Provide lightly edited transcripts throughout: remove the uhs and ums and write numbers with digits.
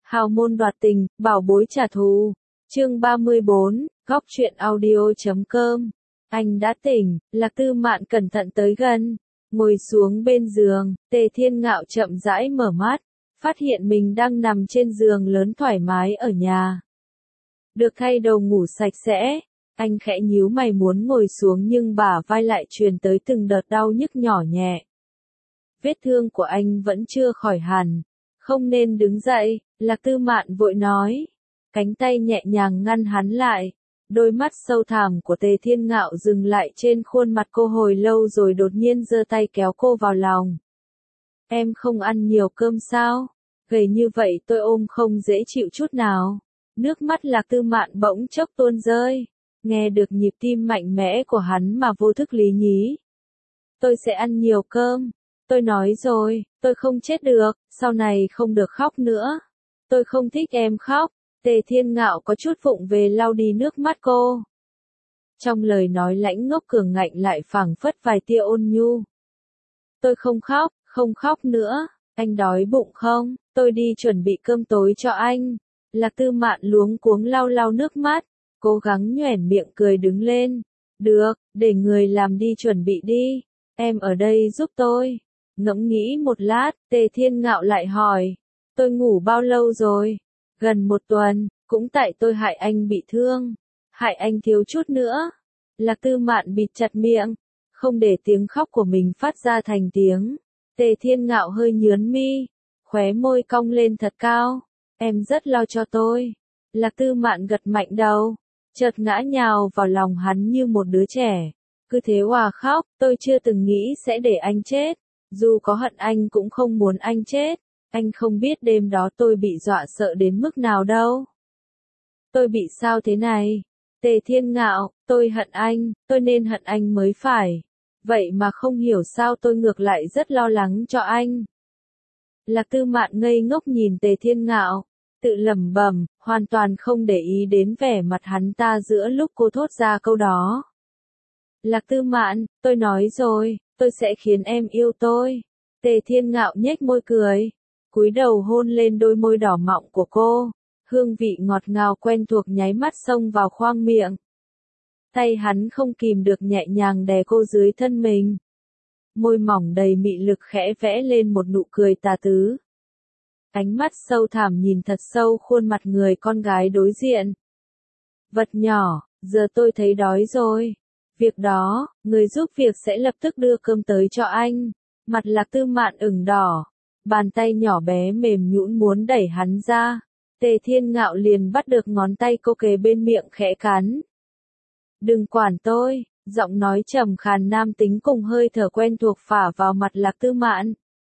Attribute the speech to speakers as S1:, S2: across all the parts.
S1: Hào môn đoạt tình, bảo bối trả thù. Chương 34, góc truyện audio.com. Anh đã tỉnh, Lạc Tư Mạn cẩn thận tới gần, ngồi xuống bên giường, Tề Thiên Ngạo chậm rãi mở mắt, phát hiện mình đang nằm trên giường lớn thoải mái ở nhà. Được thay đầu ngủ sạch sẽ, anh khẽ nhíu mày muốn ngồi xuống nhưng bả vai lại truyền tới từng đợt đau nhức nhỏ nhẹ. Vết thương của anh vẫn chưa khỏi hẳn, không nên đứng dậy, Lạc Tư Mạn vội nói. Cánh tay nhẹ nhàng ngăn hắn lại, đôi mắt sâu thẳm của Tề Thiên Ngạo dừng lại trên khuôn mặt cô hồi lâu rồi đột nhiên giơ tay kéo cô vào lòng. Em không ăn nhiều cơm sao? Gầy như vậy tôi ôm không dễ chịu chút nào. Nước mắt Lạc Tư Mạn bỗng chốc tuôn rơi, nghe được nhịp tim mạnh mẽ của hắn mà vô thức lý nhí. Tôi sẽ ăn nhiều cơm. Tôi nói rồi, tôi không chết được, sau này không được khóc nữa. Tôi không thích em khóc. Tề Thiên Ngạo có chút vụng về lau đi nước mắt cô. Trong lời nói lãnh ngốc cường ngạnh lại phảng phất vài tia ôn nhu. Tôi không khóc nữa, anh đói bụng không? Tôi đi chuẩn bị cơm tối cho anh. Lạc Tư Mạn luống cuống lau lau nước mắt, cố gắng nhoẻn miệng cười đứng lên. Được, để người làm đi chuẩn bị đi, em ở đây giúp tôi. Ngẫm nghĩ một lát, Tề Thiên Ngạo lại hỏi, tôi ngủ bao lâu rồi? Gần 1 tuần, cũng tại tôi hại anh bị thương, hại anh thiếu chút nữa. Lạc Tư Mạn bịt chặt miệng, không để tiếng khóc của mình phát ra thành tiếng. Tề Thiên Ngạo hơi nhướng mi, khóe môi cong lên thật cao. Em rất lo cho tôi. Lạc Tư Mạn gật mạnh đầu, chợt ngã nhào vào lòng hắn như một đứa trẻ. Cứ thế òa khóc, tôi chưa từng nghĩ sẽ để anh chết. Dù có hận anh cũng không muốn anh chết. Anh không biết đêm đó tôi bị dọa sợ đến mức nào đâu. Tôi bị sao thế này? Tề Thiên Ngạo, tôi hận anh, tôi nên hận anh mới phải. Vậy mà không hiểu sao tôi ngược lại rất lo lắng cho anh. Lạc Tư Mạn ngây ngốc nhìn Tề Thiên Ngạo, tự lẩm bẩm, hoàn toàn không để ý đến vẻ mặt hắn ta giữa lúc cô thốt ra câu đó. Lạc Tư Mạn, tôi nói rồi, tôi sẽ khiến em yêu tôi. Tề Thiên Ngạo nhếch môi cười, cúi đầu hôn lên đôi môi đỏ mọng của cô, hương vị ngọt ngào quen thuộc nháy mắt xông vào khoang miệng. Tay hắn không kìm được nhẹ nhàng đè cô dưới thân mình. Môi mỏng đầy mị lực khẽ vẽ lên một nụ cười tà tứ. Ánh mắt sâu thẳm nhìn thật sâu khuôn mặt người con gái đối diện. Vật nhỏ, giờ tôi thấy đói rồi. Việc đó, người giúp việc sẽ lập tức đưa cơm tới cho anh. Mặt Lạc Tư Mạn ửng đỏ. Bàn tay nhỏ bé mềm nhũn muốn đẩy hắn ra. Tề Thiên Ngạo liền bắt được ngón tay cô kề bên miệng khẽ cắn. Đừng quản tôi, giọng nói trầm khàn nam tính cùng hơi thở quen thuộc phả vào mặt Lạc Tư Mạn.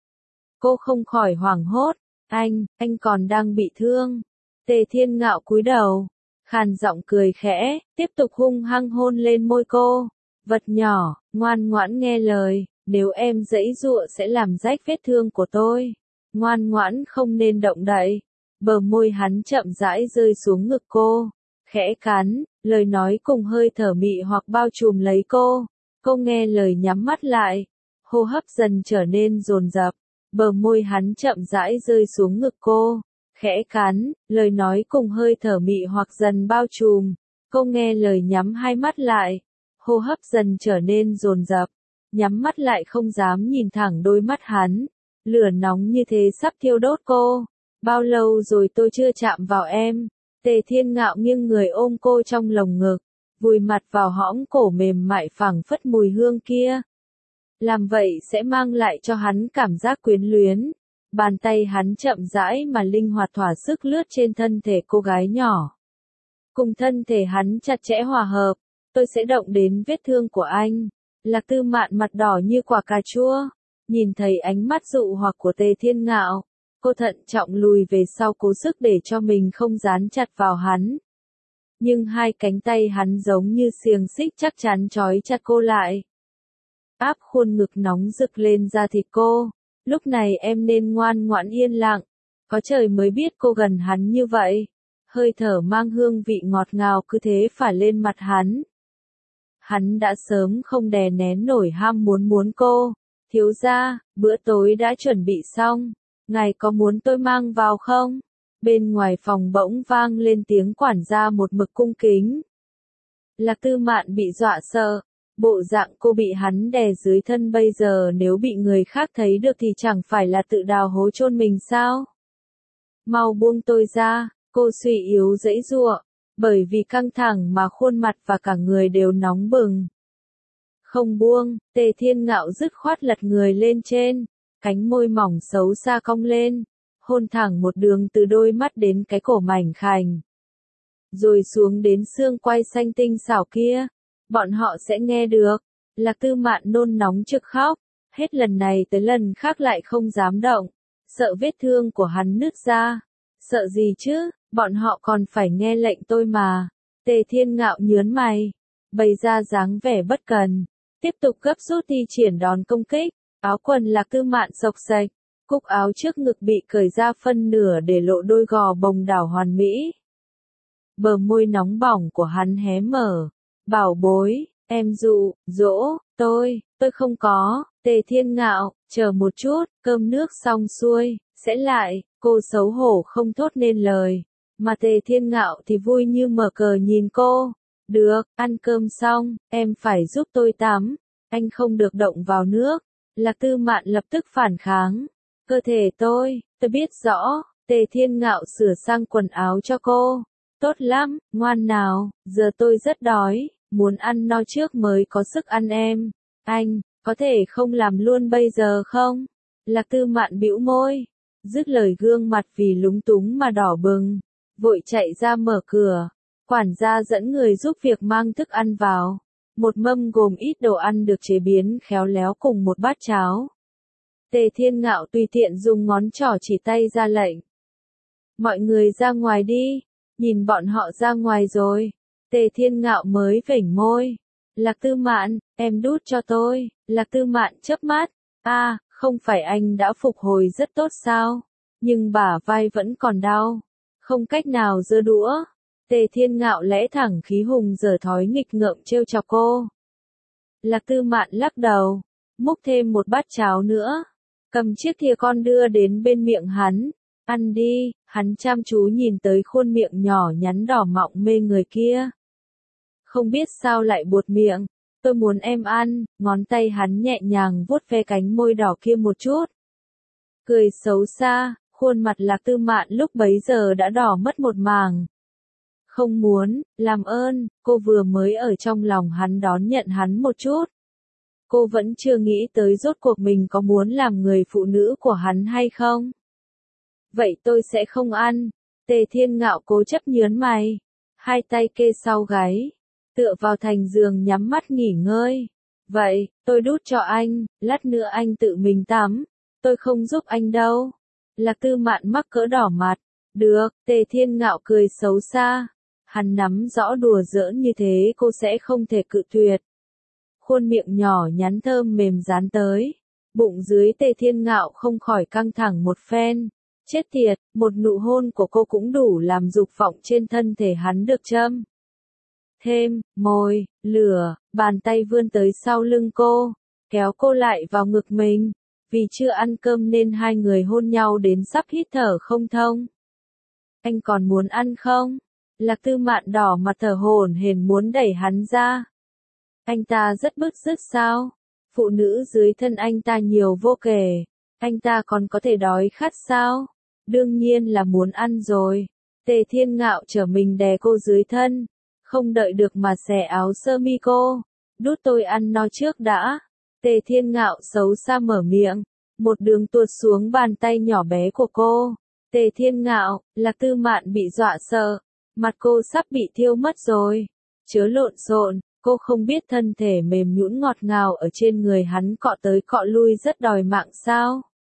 S1: Cô không khỏi hoảng hốt, anh còn đang bị thương. Tề Thiên Ngạo cúi đầu, khàn giọng cười khẽ, tiếp tục hung hăng hôn lên môi cô. Vật nhỏ, ngoan ngoãn nghe lời, nếu em giãy giụa sẽ làm rách vết thương của tôi. Ngoan ngoãn không nên động đậy. Bờ môi hắn chậm rãi rơi xuống ngực cô, khẽ cắn, lời nói cùng hơi thở mị hoặc bao trùm lấy cô. Cô nghe lời nhắm mắt lại, hô hấp dần trở nên dồn dập. Bờ môi hắn chậm rãi rơi xuống ngực cô, khẽ cắn, lời nói cùng hơi thở mị hoặc dần bao trùm. Cô nghe lời nhắm hai mắt lại, hô hấp dần trở nên dồn dập, nhắm mắt lại không dám nhìn thẳng đôi mắt hắn. Lửa nóng như thế sắp thiêu đốt cô. Bao lâu rồi tôi chưa chạm vào em? Tề Thiên Ngạo nghiêng người ôm cô trong lồng ngực, vùi mặt vào hõm cổ mềm mại phảng phất mùi hương kia. Làm vậy sẽ mang lại cho hắn cảm giác quyến luyến. Bàn tay hắn chậm rãi mà linh hoạt thỏa sức lướt trên thân thể cô gái nhỏ. Cùng thân thể hắn chặt chẽ hòa hợp, tôi sẽ động đến vết thương của anh. Lạc Tư Mạn mặt đỏ như quả cà chua, nhìn thấy ánh mắt dụ hoặc của Tề Thiên Ngạo. Cô thận trọng lùi về sau cố sức để cho mình không dán chặt vào hắn. Nhưng hai cánh tay hắn giống như xiềng xích chắc chắn trói chặt cô lại. Áp khuôn ngực nóng rực lên da thịt cô. Lúc này em nên ngoan ngoãn yên lặng. Có trời mới biết cô gần hắn như vậy. Hơi thở mang hương vị ngọt ngào cứ thế phả lên mặt hắn. Hắn đã sớm không đè nén nổi ham muốn cô. Thiếu gia, bữa tối đã chuẩn bị xong. Ngài có muốn tôi mang vào không? Bên ngoài phòng bỗng vang lên tiếng quản gia một mực cung kính. Lạc Tư Mạn bị dọa sợ, bộ dạng cô bị hắn đè dưới thân bây giờ nếu bị người khác thấy được thì chẳng phải là tự đào hố chôn mình sao? Mau buông tôi ra, cô suy yếu giãy giụa, bởi vì căng thẳng mà khuôn mặt và cả người đều nóng bừng. Không buông, Tề Thiên Ngạo dứt khoát lật người lên trên, cánh môi mỏng xấu xa cong lên, hôn thẳng một đường từ đôi mắt đến cái cổ mảnh khảnh. Rồi xuống đến xương quai xanh tinh xảo kia, bọn họ sẽ nghe được. Lạc Tư Mạn nôn nóng trực khóc, hết lần này tới lần khác lại không dám động, sợ vết thương của hắn nứt ra. Sợ gì chứ, bọn họ còn phải nghe lệnh tôi mà. Tề Thiên Ngạo nhướng mày, bày ra dáng vẻ bất cần, tiếp tục gấp rút thi triển đòn công kích. Áo quần Lạc Tư Mạn xộc xệch, cúc áo trước ngực bị cởi ra phân nửa để lộ đôi gò bồng đảo hoàn mỹ. Bờ môi nóng bỏng của hắn hé mở. Bảo bối, em dỗ, tôi không có. Tề Thiên Ngạo, chờ một chút, cơm nước xong xuôi, sẽ lại. Cô xấu hổ không thốt nên lời, mà Tề Thiên Ngạo thì vui như mở cờ nhìn cô. Được, ăn cơm xong, em phải giúp tôi tắm, anh không được động vào nước. Lạc Tư Mạn lập tức phản kháng. Cơ thể tôi biết rõ. Tề Thiên Ngạo sửa sang quần áo cho cô. Tốt lắm, ngoan nào, giờ tôi rất đói, muốn ăn no trước mới có sức ăn em. Anh, có thể không làm luôn bây giờ không? Lạc Tư Mạn bĩu môi, dứt lời gương mặt vì lúng túng mà đỏ bừng, vội chạy ra mở cửa. Quản gia dẫn người giúp việc mang thức ăn vào. Một mâm gồm ít đồ ăn được chế biến khéo léo cùng một bát cháo. Tề Thiên Ngạo tùy tiện dùng ngón trỏ chỉ tay ra lệnh. Mọi người ra ngoài đi. Nhìn bọn họ ra ngoài rồi, Tề Thiên Ngạo mới vểnh môi. Lạc Tư Mạn, em đút cho tôi. Lạc Tư Mạn chớp mắt. Không phải anh đã phục hồi rất tốt sao? Nhưng bả vai vẫn còn đau. Không cách nào giơ đũa. Tề Thiên Ngạo lẽ thẳng khí hùng giở thói nghịch ngợm trêu chọc cô. Lạc Tư Mạn lắc đầu, múc thêm một bát cháo nữa. Cầm chiếc thìa con đưa đến bên miệng hắn. Ăn đi, hắn chăm chú nhìn tới khuôn miệng nhỏ nhắn đỏ mọng mê người kia. Không biết sao lại buột miệng, tôi muốn em ăn, ngón tay hắn nhẹ nhàng vuốt ve cánh môi đỏ kia một chút. Cười xấu xa, khuôn mặt Lạc Tư Mạn lúc bấy giờ đã đỏ mất một mảng. Không muốn, làm ơn, cô vừa mới ở trong lòng hắn đón nhận hắn một chút. Cô vẫn chưa nghĩ tới rốt cuộc mình có muốn làm người phụ nữ của hắn hay không. Vậy tôi sẽ không ăn. Tề Thiên Ngạo cố chấp nhướng mày, hai tay kê sau gáy, tựa vào thành giường nhắm mắt nghỉ ngơi. Vậy, tôi đút cho anh, lát nữa anh tự mình tắm, tôi không giúp anh đâu. Lạc Tư Mạn mắc cỡ đỏ mặt. Được, Tề Thiên Ngạo cười xấu xa. Hắn nắm rõ đùa giỡn như thế cô sẽ không thể cự tuyệt. Khuôn miệng nhỏ nhắn thơm mềm dán tới. Bụng dưới Tề Thiên Ngạo không khỏi căng thẳng một phen. Chết tiệt, một nụ hôn của cô cũng đủ làm dục vọng trên thân thể hắn được châm. Thêm, môi, lửa, bàn tay vươn tới sau lưng cô, kéo cô lại vào ngực mình. Vì chưa ăn cơm nên hai người hôn nhau đến sắp hít thở không thông. Anh còn muốn ăn không? Lạc Tư Mạn đỏ mặt thở hổn hển muốn đẩy hắn ra. Anh ta rất bứt rứt sao? Phụ nữ dưới thân anh ta nhiều vô kể. Anh ta còn có thể đói khát sao? Đương nhiên là muốn ăn rồi. Tề Thiên Ngạo trở mình đè cô dưới thân. Không đợi được mà xẻ áo sơ mi cô. Đút tôi ăn no trước đã. Tề Thiên Ngạo xấu xa mở miệng. Một đường tuột xuống bàn tay nhỏ bé của cô. Tề Thiên Ngạo, Lạc Tư Mạn bị dọa sợ. Mặt cô sắp bị thiêu mất rồi. Chớ lộn xộn, cô không biết thân thể mềm nhũn ngọt ngào ở trên người hắn cọ tới cọ lui rất đòi mạng sao.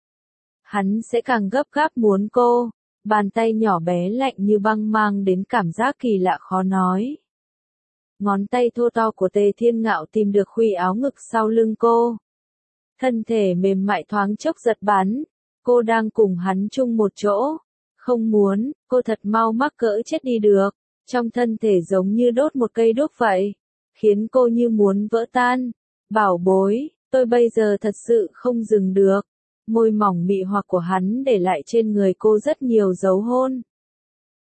S1: Hắn sẽ càng gấp gáp muốn cô. Bàn tay nhỏ bé lạnh như băng mang đến cảm giác kỳ lạ khó nói. Ngón tay thô to của Tề Thiên Ngạo tìm được khuy áo ngực sau lưng cô. Thân thể mềm mại thoáng chốc giật bắn. Cô đang cùng hắn chung một chỗ. Không muốn, cô thật mau mắc cỡ chết đi được. Trong thân thể giống như đốt một cây đuốc vậy. Khiến cô như muốn vỡ tan. Bảo bối, tôi bây giờ thật sự không dừng được. Môi mỏng mị hoặc của hắn để lại trên người cô rất nhiều dấu hôn.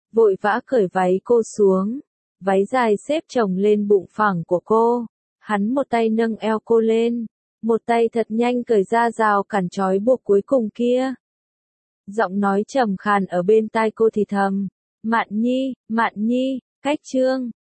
S1: vội vã cởi váy cô xuống. Váy dài xếp chồng lên bụng phẳng của cô. Hắn một tay nâng eo cô lên, một tay thật nhanh cởi ra rào cản trói buộc cuối cùng kia. Giọng nói trầm khàn ở bên tai cô thì thầm, Mạn Nhi, cách Trương.